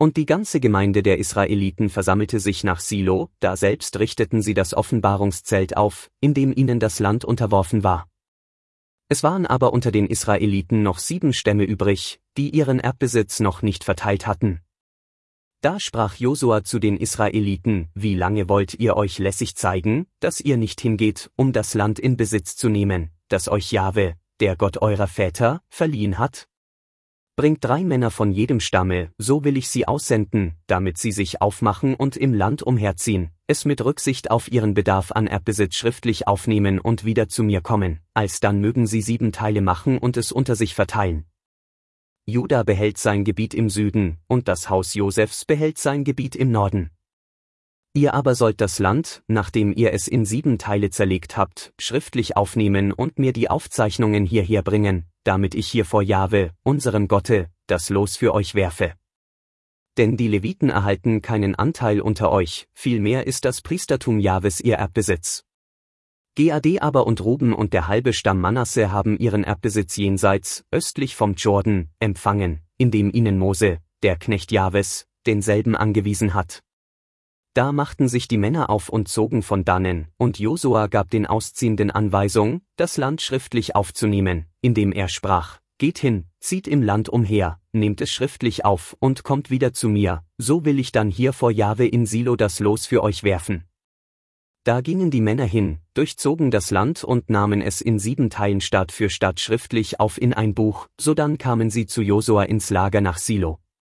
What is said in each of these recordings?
Und die ganze Gemeinde der Israeliten versammelte sich nach Silo, daselbst richteten sie das Offenbarungszelt auf, in dem ihnen das Land unterworfen war. Es waren aber unter den Israeliten noch 7 Stämme übrig, die ihren Erbbesitz noch nicht verteilt hatten. Da sprach Josua zu den Israeliten: Wie lange wollt ihr euch lässig zeigen, dass ihr nicht hingeht, um das Land in Besitz zu nehmen, das euch Jahwe, der Gott eurer Väter, verliehen hat? Bringt 3 Männer von jedem Stamme, so will ich sie aussenden, damit sie sich aufmachen und im Land umherziehen, es mit Rücksicht auf ihren Bedarf an Erbbesitz schriftlich aufnehmen und wieder zu mir kommen, alsdann mögen sie 7 Teile machen und es unter sich verteilen. Juda behält sein Gebiet im Süden, und das Haus Josefs behält sein Gebiet im Norden. Ihr aber sollt das Land, nachdem ihr es in 7 Teile zerlegt habt, schriftlich aufnehmen und mir die Aufzeichnungen hierher bringen, damit ich hier vor Jahwe, unserem Gotte, das Los für euch werfe. Denn die Leviten erhalten keinen Anteil unter euch, vielmehr ist das Priestertum Jahwes ihr Erbbesitz. Gad aber und Ruben und der halbe Stamm Manasse haben ihren Erbbesitz jenseits, östlich vom Jordan, empfangen, indem ihnen Mose, der Knecht Jahwes, denselben angewiesen hat. Da machten sich die Männer auf und zogen von dannen, und Josua gab den Ausziehenden Anweisung, das Land schriftlich aufzunehmen, indem er sprach: Geht hin, zieht im Land umher, nehmt es schriftlich auf und kommt wieder zu mir, so will ich dann hier vor Jahwe in Silo das Los für euch werfen. Da gingen die Männer hin, durchzogen das Land und nahmen es in 7 Teilen Stadt für Stadt schriftlich auf in ein Buch, sodann kamen sie zu Josua ins Lager nach Silo.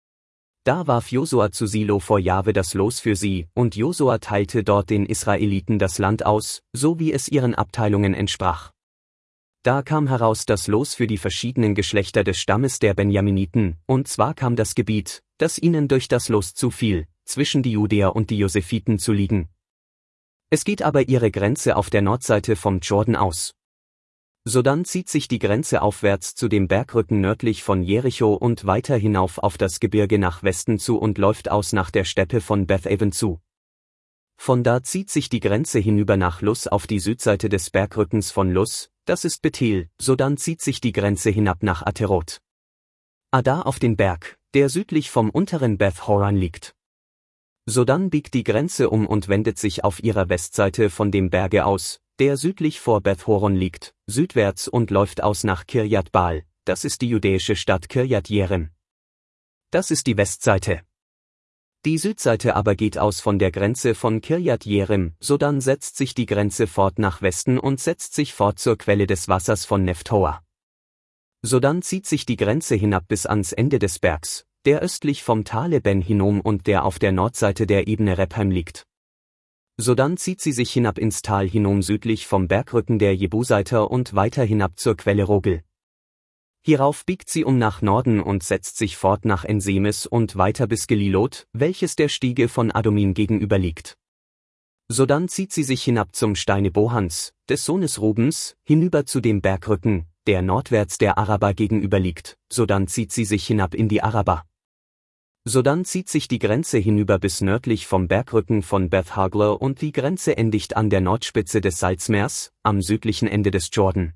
Da warf Josua zu Silo vor Jahwe das Los für sie, und Josua teilte dort den Israeliten das Land aus, so wie es ihren Abteilungen entsprach. Da kam heraus das Los für die verschiedenen Geschlechter des Stammes der Benjaminiten, und zwar kam das Gebiet, das ihnen durch das Los zufiel, zwischen die Judäer und die Josephiten zu liegen. Es geht aber ihre Grenze auf der Nordseite vom Jordan aus. Sodann zieht sich die Grenze aufwärts zu dem Bergrücken nördlich von Jericho und weiter hinauf auf das Gebirge nach Westen zu und läuft aus nach der Steppe von Beth-Aven zu. Von da zieht sich die Grenze hinüber nach Luz auf die Südseite des Bergrückens von Luz, das ist Bethel, sodann zieht sich die Grenze hinab nach Ateroth. Adar auf den Berg, der südlich vom unteren Beth Horon liegt. Sodann biegt die Grenze um und wendet sich auf ihrer Westseite von dem Berge aus, der südlich vor Beth Horon liegt, südwärts und läuft aus nach Kirjat Baal, das ist die judäische Stadt Kirjat Jearim. Das ist die Westseite. Die Südseite aber geht aus von der Grenze von Kirjat Jearim, sodann setzt sich die Grenze fort nach Westen und setzt sich fort zur Quelle des Wassers von Nephtoa. Sodann zieht sich die Grenze hinab bis ans Ende des Bergs, der östlich vom Tale Ben Hinnom und der auf der Nordseite der Ebene Rephaim liegt. Sodann zieht sie sich hinab ins Tal Hinnom südlich vom Bergrücken der Jebuseiter und weiter hinab zur Quelle Rogel. Hierauf biegt sie um nach Norden und setzt sich fort nach Ensemes und weiter bis Gelilot, welches der Stiege von Adumin gegenüber liegt. Sodann zieht sie sich hinab zum Steine Bohans, des Sohnes Rubens, hinüber zu dem Bergrücken, der nordwärts der Araba gegenüber liegt, sodann zieht sie sich hinab in die Araba. Sodann zieht sich die Grenze hinüber bis nördlich vom Bergrücken von Beth Hagler und die Grenze endigt an der Nordspitze des Salzmeers, am südlichen Ende des Jordan.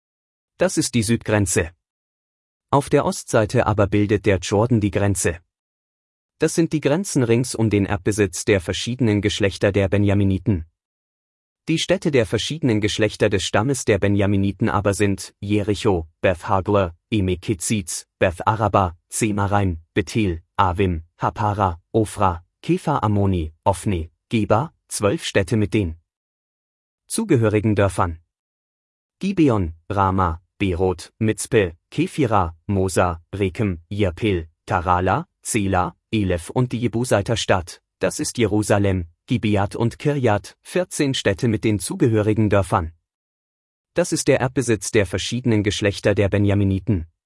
Das ist die Südgrenze. Auf der Ostseite aber bildet der Jordan die Grenze. Das sind die Grenzen rings um den Erbbesitz der verschiedenen Geschlechter der Benjaminiten. Die Städte der verschiedenen Geschlechter des Stammes der Benjaminiten aber sind Jericho, Beth Hagler, Emek-Keziz, Beth Araba, Zemaraim, Bethel, Avim, Hapara, Ofra, Kefa Ammoni, Ophni, Geba, 12 Städte mit den zugehörigen Dörfern. Gibeon, Rama, Beroth, Mitzpe, Kephira, Mosa, Rekem, Jirpel, Tarala, Zela, Elef und die Jebuseiter Stadt, das ist Jerusalem, Gibeat und Kirjat, 14 Städte mit den zugehörigen Dörfern. Das ist der Erbbesitz der verschiedenen Geschlechter der Benjaminiten.